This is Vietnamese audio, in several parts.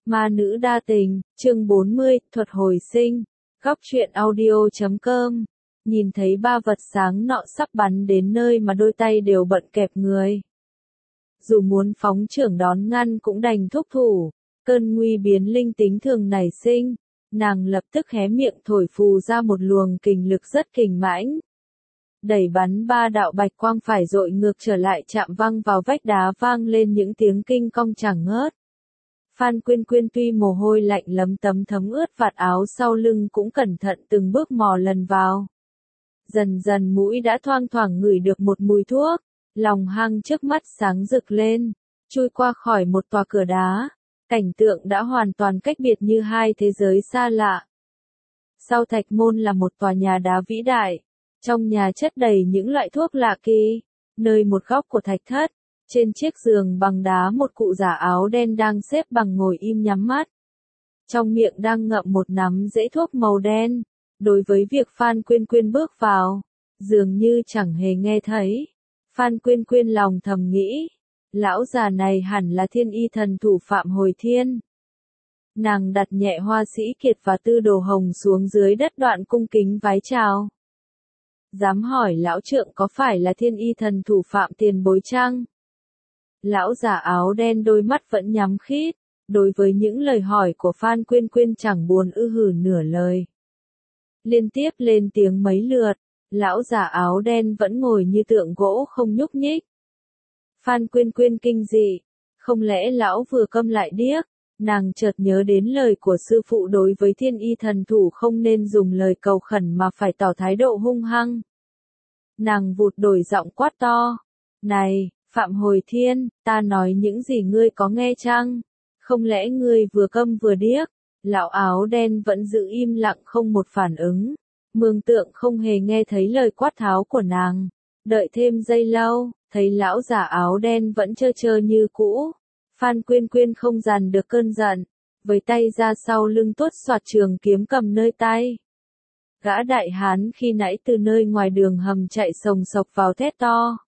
Ma nữ đa tình, chương 40, thuật hồi sinh, góc truyện audio.com. Nhìn thấy ba vật sáng nọ sắp bắn đến nơi mà đôi tay đều bận kẹp người. Dù muốn phóng chưởng đón ngăn cũng đành thúc thủ, cơn nguy biến linh tính thường nảy sinh, nàng lập tức hé miệng thổi phù ra một luồng kình lực rất kình mãnh. Đẩy bắn ba đạo bạch quang phải dội ngược trở lại chạm văng vào vách đá vang lên những tiếng kinh cong chẳng ngớt. Phan Quyên Quyên tuy mồ hôi lạnh lấm tấm thấm ướt vạt áo sau lưng cũng cẩn thận từng bước mò lần vào. Dần dần mũi đã thoang thoảng ngửi được một mùi thuốc, lòng hang trước mắt sáng rực lên, chui qua khỏi một tòa cửa đá, cảnh tượng đã hoàn toàn cách biệt như hai thế giới xa lạ. Sau thạch môn là một tòa nhà đá vĩ đại, trong nhà chất đầy những loại thuốc lạ kỳ, nơi một góc của thạch thất. Trên chiếc giường bằng đá một cụ già áo đen đang xếp bằng ngồi im nhắm mắt. Trong miệng đang ngậm một nắm rễ thuốc màu đen. Đối với việc Phan Quyên Quyên bước vào, dường như chẳng hề nghe thấy. Phan Quyên Quyên lòng thầm nghĩ, lão già này hẳn là thiên y thần thủ Phạm Hồi Thiên. Nàng đặt nhẹ Hoa Sĩ Kiệt và Tư Đồ Hồng xuống dưới đất đoạn cung kính vái chào. Dám hỏi lão trượng có phải là thiên y thần thủ Phạm tiền bối chăng? Lão già áo đen đôi mắt vẫn nhắm khít, đối với những lời hỏi của Phan Quyên Quyên chẳng buồn ư hử nửa lời. Liên tiếp lên tiếng mấy lượt, lão già áo đen vẫn ngồi như tượng gỗ không nhúc nhích. Phan Quyên Quyên kinh dị, không lẽ lão vừa câm lại điếc, nàng chợt nhớ đến lời của sư phụ đối với thiên y thần thủ không nên dùng lời cầu khẩn mà phải tỏ thái độ hung hăng. Nàng vụt đổi giọng quát to, này! Phạm Hồi Thiên, ta nói những gì ngươi có nghe chăng? Không lẽ ngươi vừa câm vừa điếc? Lão áo đen vẫn giữ im lặng không một phản ứng. Mường Tượng không hề nghe thấy lời quát tháo của nàng. Đợi thêm giây lâu, thấy lão già áo đen vẫn trơ trơ như cũ. Phan Quyên Quyên không dằn được cơn giận, với tay ra sau lưng tuốt xoạt trường kiếm cầm nơi tay. Gã đại hán khi nãy từ nơi ngoài đường hầm chạy sồng sộc vào thét to.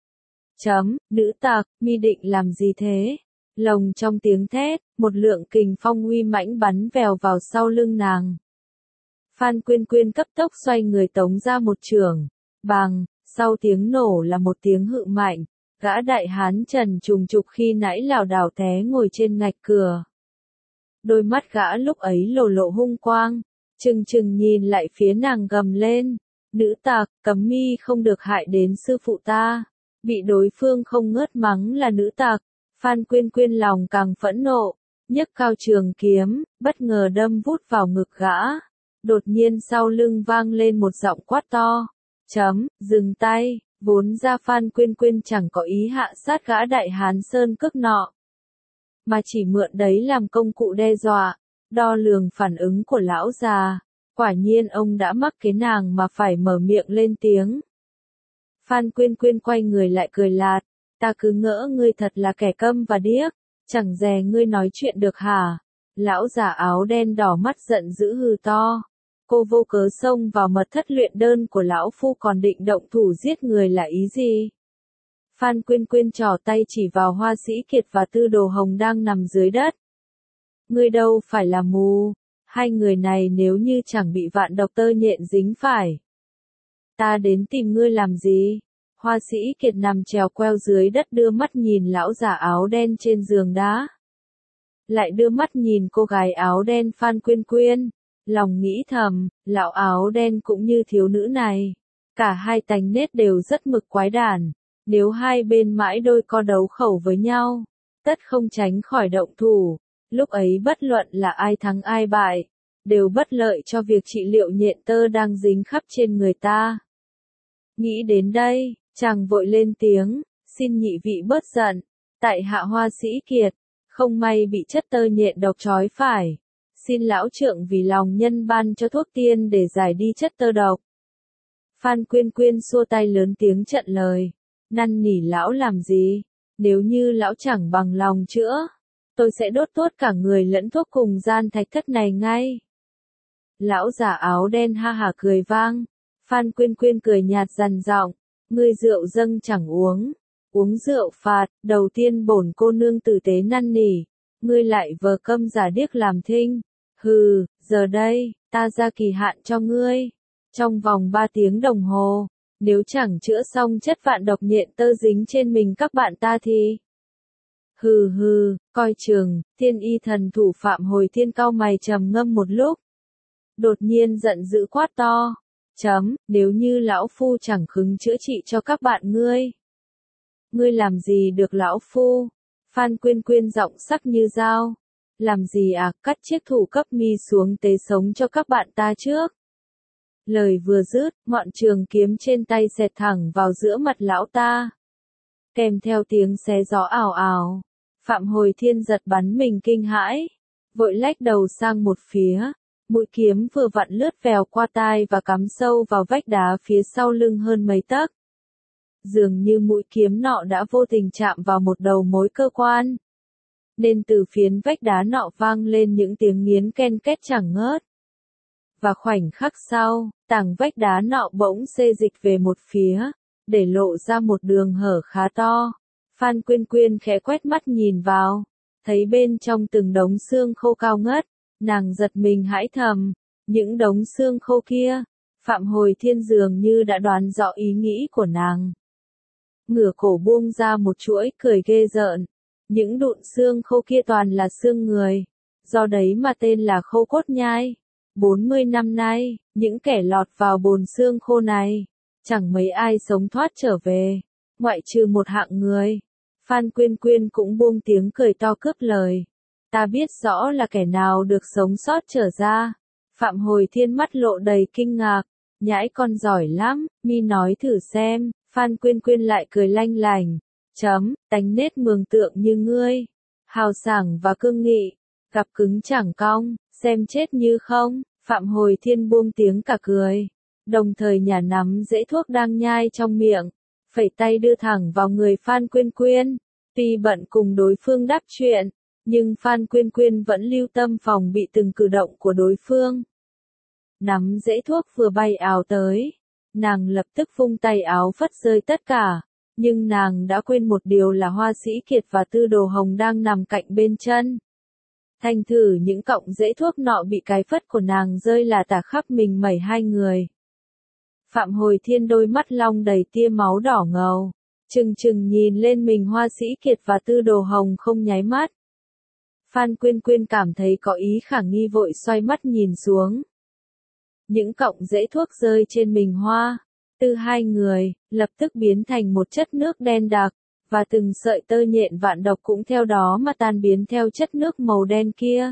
Nữ tặc, mi định làm gì thế? Lồng trong tiếng thét, một lượng kình phong uy mãnh bắn vèo vào sau lưng nàng. Phan Quyên Quyên cấp tốc xoay người tống ra một chưởng, bàng, sau tiếng nổ là một tiếng hự mạnh, gã đại hán trần trùng trục khi nãy lảo đảo té ngồi trên ngạch cửa. Đôi mắt gã lúc ấy lộ lộ hung quang, trừng trừng nhìn lại phía nàng gầm lên, nữ tặc, cấm mi không được hại đến sư phụ ta. Bị đối phương không ngớt mắng là nữ tặc, Phan Quyên Quyên lòng càng phẫn nộ, nhấc cao trường kiếm, bất ngờ đâm vút vào ngực gã. Đột nhiên sau lưng vang lên một giọng quát to, dừng tay, vốn ra Phan Quyên Quyên chẳng có ý hạ sát gã đại hán sơn cước nọ, mà chỉ mượn đấy làm công cụ đe dọa, đo lường phản ứng của lão già. Quả nhiên ông đã mắc cái nàng mà phải mở miệng lên tiếng. Phan Quyên Quyên quay người lại cười lạt, ta cứ ngỡ ngươi thật là kẻ câm và điếc, chẳng dè ngươi nói chuyện được hả? Lão già áo đen đỏ mắt giận dữ hừ to, cô vô cớ xông vào mật thất luyện đơn của lão phu còn định động thủ giết người là ý gì? Phan Quyên Quyên trỏ tay chỉ vào Hoa Sĩ Kiệt và Tư Đồ Hồng đang nằm dưới đất. Ngươi đâu phải là mù, hai người này nếu như chẳng bị vạn độc tơ nhện dính phải. Ta đến tìm ngươi làm gì? Hoa Sĩ Kiệt nằm trèo queo dưới đất đưa mắt nhìn lão già áo đen trên giường đá. Lại đưa mắt nhìn cô gái áo đen Phan Quyên Quyên. Lòng nghĩ thầm, lão áo đen cũng như thiếu nữ này. Cả hai tánh nết đều rất mực quái đản. Nếu hai bên mãi đôi co đấu khẩu với nhau, tất không tránh khỏi động thủ. Lúc ấy bất luận là ai thắng ai bại, đều bất lợi cho việc trị liệu nhện tơ đang dính khắp trên người ta. Nghĩ đến đây, chàng vội lên tiếng, xin nhị vị bớt giận, tại hạ Hoa Sĩ Kiệt, không may bị chất tơ nhện độc trói phải. Xin lão trượng vì lòng nhân ban cho thuốc tiên để giải đi chất tơ độc. Phan Quyên Quyên xua tay lớn tiếng trận lời, năn nỉ lão làm gì, nếu như lão chẳng bằng lòng chữa, tôi sẽ đốt tuốt cả người lẫn thuốc cùng gian thạch thất này ngay. Lão già áo đen ha hả cười vang. Phan Quyên Quyên cười nhạt dằn giọng, ngươi rượu dâng chẳng uống, uống rượu phạt, đầu tiên bổn cô nương tử tế năn nỉ, Ngươi lại vờ câm giả điếc làm thinh. Hừ, giờ đây, ta ra kỳ hạn cho ngươi. Trong vòng 3 tiếng đồng hồ, nếu chẳng chữa xong chất vạn độc nhện tơ dính trên mình các bạn ta thì... Hừ hừ, coi chừng, thiên y thần thủ Phạm Hồi Thiên cau mày trầm ngâm một lúc. Đột nhiên giận dữ quát to. Nếu như lão phu chẳng khứng chữa trị cho các bạn ngươi. Ngươi làm gì được lão phu? Phan Quyên Quyên giọng sắc như dao. Làm gì à, cắt chiếc thủ cấp mi xuống tế sống cho các bạn ta trước. Lời vừa dứt, ngọn trường kiếm trên tay xẹt thẳng vào giữa mặt lão ta. Kèm theo tiếng xé gió ào ào, Phạm Hồi Thiên giật bắn mình kinh hãi, vội lách đầu sang một phía, mũi kiếm vừa vặn lướt vèo qua tai và cắm sâu vào vách đá phía sau lưng hơn mấy tấc. Dường như mũi kiếm nọ đã vô tình chạm vào một đầu mối cơ quan, nên từ phiến vách đá nọ vang lên những tiếng nghiến ken két chẳng ngớt. Và khoảnh khắc sau, tảng vách đá nọ bỗng xê dịch về một phía, để lộ ra một đường hở khá to. Phan Quyên Quyên khẽ quét mắt nhìn vào, thấy bên trong từng đống xương khô cao ngất, nàng giật mình hãi thầm, những đống xương khô kia, Phạm Hồi Thiên dường như đã đoán rõ ý nghĩ của nàng. Ngửa cổ buông ra một chuỗi cười ghê rợn, những đụn xương khô kia toàn là xương người, do đấy mà tên là khô cốt nhai. 40 năm nay, những kẻ lọt vào bồn xương khô này, chẳng mấy ai sống thoát trở về, ngoại trừ một hạng người. Phan Quyên Quyên cũng buông tiếng cười to cướp lời. Ta biết rõ là kẻ nào được sống sót trở ra. Phạm Hồi Thiên mắt lộ đầy kinh ngạc. Nhãi con giỏi lắm, mi nói thử xem. Phan Quyên Quyên lại cười lanh lành. Tánh nết mường tượng như ngươi. Hào sảng và cương nghị. Gặp cứng chẳng cong, xem chết như không. Phạm Hồi Thiên buông tiếng cả cười. Đồng thời nhả nắm rễ thuốc đang nhai trong miệng. Phẩy tay đưa thẳng vào người Phan Quyên Quyên. Tuy bận cùng đối phương đáp chuyện, nhưng Phan Quyên Quyên vẫn lưu tâm phòng bị từng cử động của đối phương. Nắm rễ thuốc vừa bay ào tới, nàng lập tức vung tay áo phất rơi tất cả, nhưng nàng đã quên một điều là Hoa Sĩ Kiệt và Tư Đồ Hồng đang nằm cạnh bên chân. Thành thử những cọng rễ thuốc nọ bị cái phất của nàng rơi là tả khắp mình mẩy hai người. Phạm Hồi Thiên đôi mắt long đầy tia máu đỏ ngầu, chừng chừng nhìn lên mình Hoa Sĩ Kiệt và Tư Đồ Hồng không nháy mắt. Phan Quyên Quyên cảm thấy có ý khả nghi vội xoay mắt nhìn xuống. Những cọng rễ thuốc rơi trên mình Hoa, Tư hai người, lập tức biến thành một chất nước đen đặc, và từng sợi tơ nhện vạn độc cũng theo đó mà tan biến theo chất nước màu đen kia.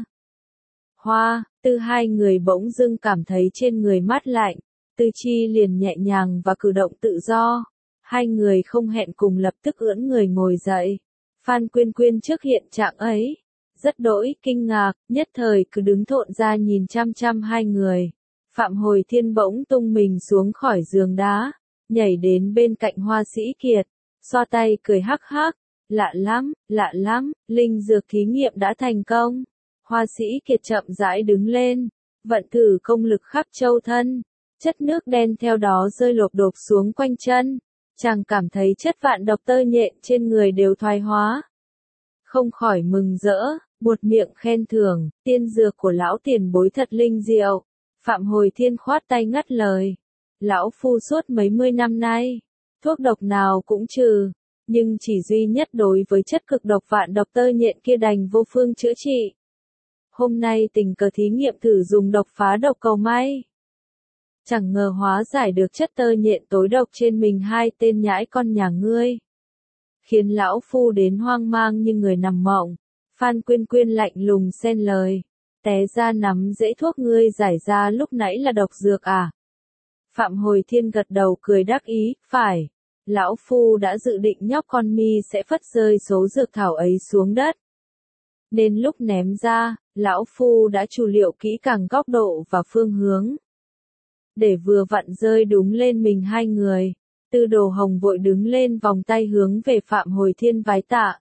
Hoa, Tư hai người bỗng dưng cảm thấy trên người mát lạnh, tư chi liền nhẹ nhàng và cử động tự do. Hai người không hẹn cùng lập tức ưỡn người ngồi dậy. Phan Quyên Quyên trước hiện trạng ấy, rất đỗi kinh ngạc, nhất thời cứ đứng thộn ra nhìn chăm chăm hai người. Phạm Hồi Thiên bỗng tung mình xuống khỏi giường đá, nhảy đến bên cạnh Hoa Sĩ Kiệt, xoa tay cười hắc hắc, lạ lắm, linh dược thí nghiệm đã thành công. Hoa Sĩ Kiệt chậm rãi đứng lên, vận thử công lực khắp châu thân, chất nước đen theo đó rơi lộp độp xuống quanh chân. Chàng cảm thấy chất vạn độc tơ nhện trên người đều thoái hóa. Không khỏi mừng rỡ, buột miệng khen thưởng, tiên dược của lão tiền bối thật linh diệu. Phạm Hồi Thiên khoát tay ngắt lời. Lão phu suốt mấy mươi năm nay, thuốc độc nào cũng trừ, nhưng chỉ duy nhất đối với chất cực độc vạn độc tơ nhện kia đành vô phương chữa trị. Hôm nay tình cờ thí nghiệm thử dùng độc phá độc cầu may. Chẳng ngờ hóa giải được chất tơ nhện tối độc trên mình hai tên nhãi con nhà ngươi. Khiến lão phu đến hoang mang như người nằm mộng. Phan Quyên Quyên lạnh lùng xen lời. Té ra nắm rễ thuốc ngươi giải ra lúc nãy là độc dược à? Phạm Hồi Thiên gật đầu cười đắc ý, phải. Lão phu đã dự định nhóc con mi sẽ phất rơi số dược thảo ấy xuống đất. Nên lúc ném ra, lão phu đã chủ liệu kỹ càng góc độ và phương hướng. Để vừa vặn rơi đúng lên mình hai người, Tư Đồ Hồng vội đứng lên vòng tay hướng về Phạm Hồi Thiên vái tạ.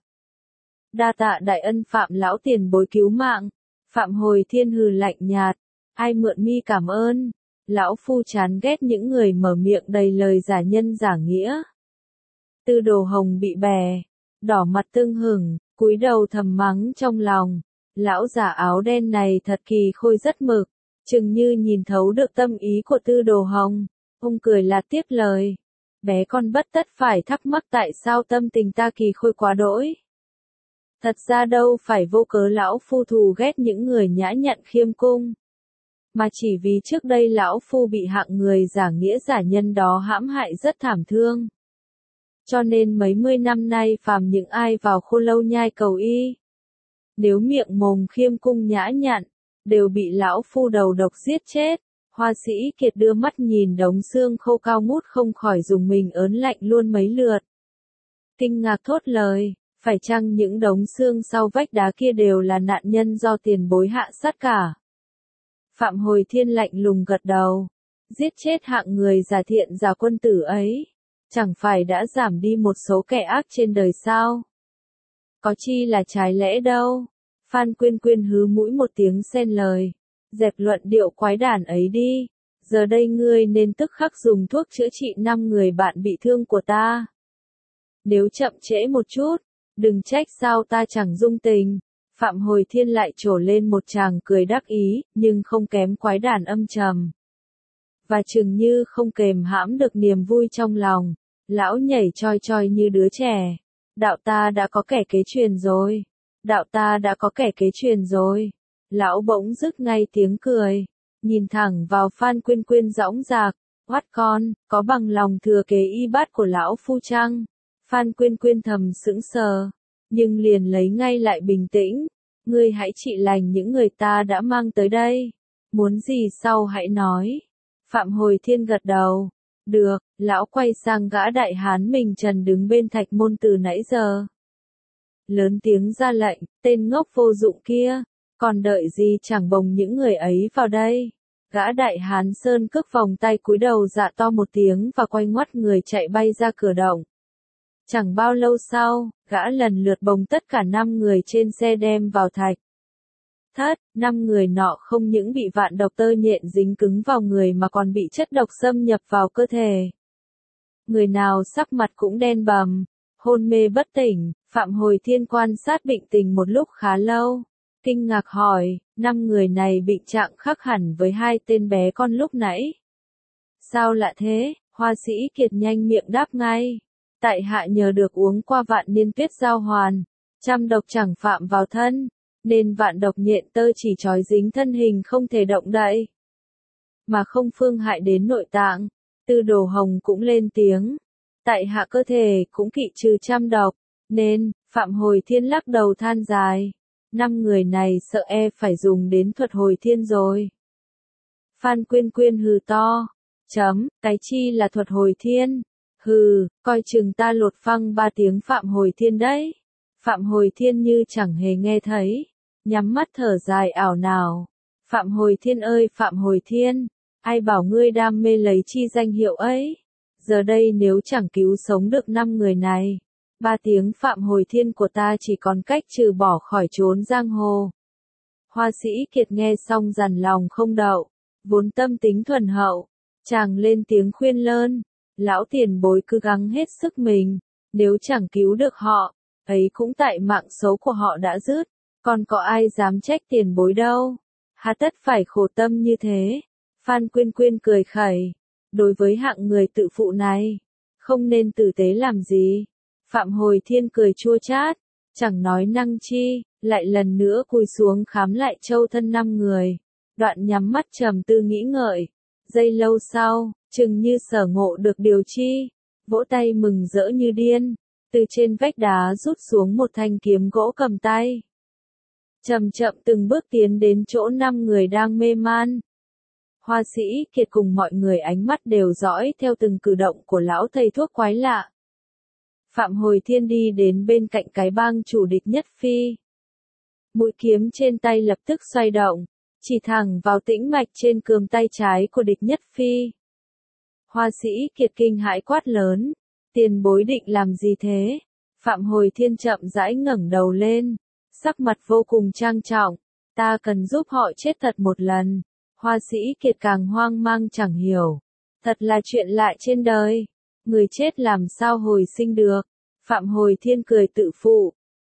Đa tạ đại ân Phạm lão tiền bối cứu mạng. Phạm Hồi Thiên hừ lạnh nhạt, ai mượn mi cảm ơn. Lão phu chán ghét những người mở miệng đầy lời giả nhân giả nghĩa. Tư Đồ Hồng bị bè, đỏ mặt tưng hửng, cúi đầu thầm mắng trong lòng, lão giả áo đen này thật kỳ khôi rất mực, chừng như nhìn thấu được tâm ý của Tư Đồ Hồng. Ông cười là tiếp lời, bé con bất tất phải thắc mắc tại sao tâm tình ta kỳ khôi quá đỗi. Thật ra đâu phải vô cớ lão phu thù ghét những người nhã nhặn khiêm cung, mà chỉ vì trước đây lão phu bị hạng người giả nghĩa giả nhân đó hãm hại rất thảm thương. Cho nên mấy mươi năm nay phàm những ai vào Khô Lâu Nhai cầu y, nếu miệng mồm khiêm cung nhã nhặn, đều bị lão phu đầu độc giết chết. Hoa Sĩ Kiệt đưa mắt nhìn đống xương khô cao ngút không khỏi dùng mình ớn lạnh luôn mấy lượt. Kinh ngạc thốt lời, phải chăng những đống xương sau vách đá kia đều là nạn nhân do tiền bối hạ sát cả? Phạm Hồi Thiên lạnh lùng gật đầu, giết chết hạng người giả thiện giả quân tử ấy, chẳng phải đã giảm đi một số kẻ ác trên đời sao? Có chi là trái lẽ đâu. Phan Quyên Quyên hứ mũi một tiếng xen lời, dẹp luận điệu quái đản ấy đi, giờ đây ngươi nên tức khắc dùng thuốc chữa trị 5 người bạn bị thương của ta. Nếu chậm trễ một chút, đừng trách sao ta chẳng dung tình. Phạm Hồi Thiên lại trổ lên một tràng cười đắc ý, nhưng không kém quái đản âm trầm. Và chừng như không kềm hãm được niềm vui trong lòng, lão nhảy choi choi như đứa trẻ. Đạo ta đã có kẻ kế truyền rồi. Đạo ta đã có kẻ kế truyền rồi. Lão bỗng dứt ngay tiếng cười, nhìn thẳng vào Phan Quyên Quyên dõng dạc, quát con, có bằng lòng thừa kế y bát của lão phu chăng? Phan Quyên Quyên thầm sững sờ, nhưng liền lấy ngay lại bình tĩnh. Ngươi hãy trị lành những người ta đã mang tới đây. Muốn gì sau hãy nói. Phạm Hồi Thiên gật đầu. Được, lão quay sang gã đại hán mình trần đứng bên thạch môn từ nãy giờ. Lớn tiếng ra lệnh, tên ngốc vô dụng kia, còn đợi gì chẳng bồng những người ấy vào đây. Gã đại hán sơn cước vòng tay cúi đầu dạ to một tiếng và quay ngoắt người chạy bay ra cửa động. Chẳng bao lâu sau, gã lần lượt bồng tất cả 5 người trên xe đem vào thạch thất. 5 người nọ không những bị vạn độc tơ nhện dính cứng vào người mà còn bị chất độc xâm nhập vào cơ thể. Người nào sắc mặt cũng đen bầm, hôn mê bất tỉnh. Phạm Hồi Thiên quan sát bệnh tình một lúc khá lâu, kinh ngạc hỏi, 5 người này bệnh trạng khác hẳn với 2 tên bé con lúc nãy. Sao lạ thế? Hoa Sĩ Kiệt nhanh miệng đáp ngay. Tại hạ nhờ được uống qua vạn niên tuyết giao hoàn, trăm độc chẳng phạm vào thân, nên vạn độc nhện tơ chỉ trói dính thân hình không thể động đậy, mà không phương hại đến nội tạng. Tư Đồ Hồng cũng lên tiếng, tại hạ cơ thể cũng kỵ trừ trăm độc, nên, Phạm Hồi Thiên lắc đầu than dài, 5 người này sợ phải dùng đến thuật hồi thiên rồi. Phan Quyên Quyên hừ to, cái chi là thuật hồi thiên? Hừ, coi chừng ta lột phăng 3 tiếng Phạm Hồi Thiên đấy. Phạm Hồi Thiên như chẳng hề nghe thấy, nhắm mắt thở dài ảo nào. Phạm Hồi Thiên ơi Phạm Hồi Thiên, ai bảo ngươi đam mê lấy chi danh hiệu ấy? Giờ đây nếu chẳng cứu sống được 5 người này, 3 tiếng Phạm Hồi Thiên của ta chỉ còn cách trừ bỏ khỏi chốn giang hồ. Hoa Sĩ Kiệt nghe xong dằn lòng không đậu, vốn tâm tính thuần hậu, chàng lên tiếng khuyên lơn, lão tiền bối cứ gắng hết sức mình, nếu chẳng cứu được họ, ấy cũng tại mạng xấu của họ đã dứt, còn có ai dám trách tiền bối đâu, hà tất phải khổ tâm như thế. Phan Quyên Quyên cười khẩy, đối với hạng người tự phụ này, không nên tử tế làm gì. Phạm Hồi Thiên cười chua chát, chẳng nói năng chi, lại lần nữa cúi xuống khám lại châu thân 5 người, đoạn nhắm mắt trầm tư nghĩ ngợi. Giây lâu sau, chừng như sở ngộ được điều chi, vỗ tay mừng rỡ như điên, từ trên vách đá rút xuống một thanh kiếm gỗ cầm tay. Chậm chậm từng bước tiến đến chỗ 5 người đang mê man. Hoa Sĩ Kiệt cùng mọi người ánh mắt đều dõi theo từng cử động của lão thầy thuốc quái lạ. Phạm Hồi Thiên đi đến bên cạnh cái bang chủ Địch Nhất Phi. Mũi kiếm trên tay lập tức xoay động, chỉ thẳng vào tĩnh mạch trên cườm tay trái của Địch Nhất Phi. Hoa Sĩ Kiệt kinh hãi quát lớn, tiền bối định làm gì thế? Phạm Hồi Thiên chậm rãi ngẩng đầu lên, sắc mặt vô cùng trang trọng, ta cần giúp họ chết thật một lần. Hoa Sĩ Kiệt càng hoang mang chẳng hiểu, thật là chuyện lạ trên đời, người chết làm sao hồi sinh được? Phạm Hồi Thiên cười tự phụ,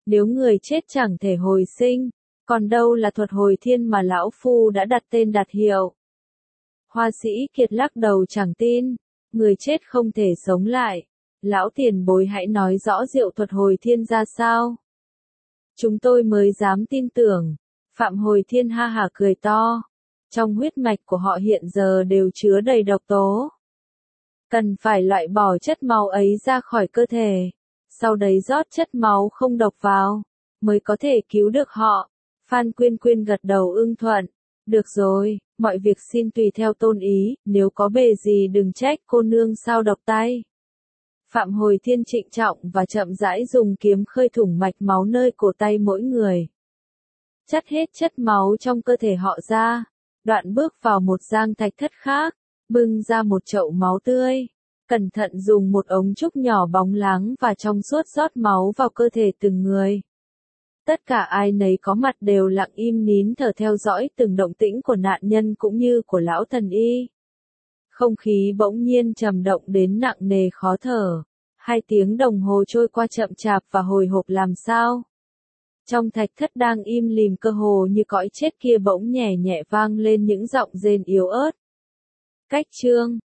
Nếu người chết chẳng thể hồi sinh, còn đâu là thuật hồi thiên mà lão phu đã đặt tên đặt hiệu. Hoa sĩ Kiệt lắc đầu chẳng tin, người chết không thể sống lại. Lão tiền bối hãy nói rõ diệu thuật hồi thiên ra sao. Chúng tôi mới dám tin tưởng. Phạm Hồi Thiên ha hả cười to. Trong huyết mạch của họ hiện giờ đều chứa đầy độc tố. Cần phải loại bỏ chất máu ấy ra khỏi cơ thể. Sau đấy rót chất máu không độc vào, mới có thể cứu được họ. Phan Quyên Quyên gật đầu ưng thuận. Được rồi, mọi việc xin tùy theo tôn ý, nếu có bề gì đừng trách cô nương sao độc tay. Phạm Hồi Thiên trịnh trọng và chậm rãi dùng kiếm khơi thủng mạch máu nơi cổ tay mỗi người. Chắt hết chất máu trong cơ thể họ ra, đoạn bước vào một giang thạch thất khác, bưng ra một chậu máu tươi. Cẩn thận dùng một ống trúc nhỏ bóng láng và trong suốt rót máu vào cơ thể từng người. Tất cả ai nấy có mặt đều lặng im nín thở theo dõi từng động tĩnh của nạn nhân cũng như của lão thần y. Không khí bỗng nhiên trầm động đến nặng nề khó thở. 2 tiếng đồng hồ trôi qua chậm chạp và hồi hộp làm sao. Trong thạch thất đang im lìm cơ hồ như cõi chết kia bỗng nhẹ nhẹ vang lên những giọng rên yếu ớt. Cách chương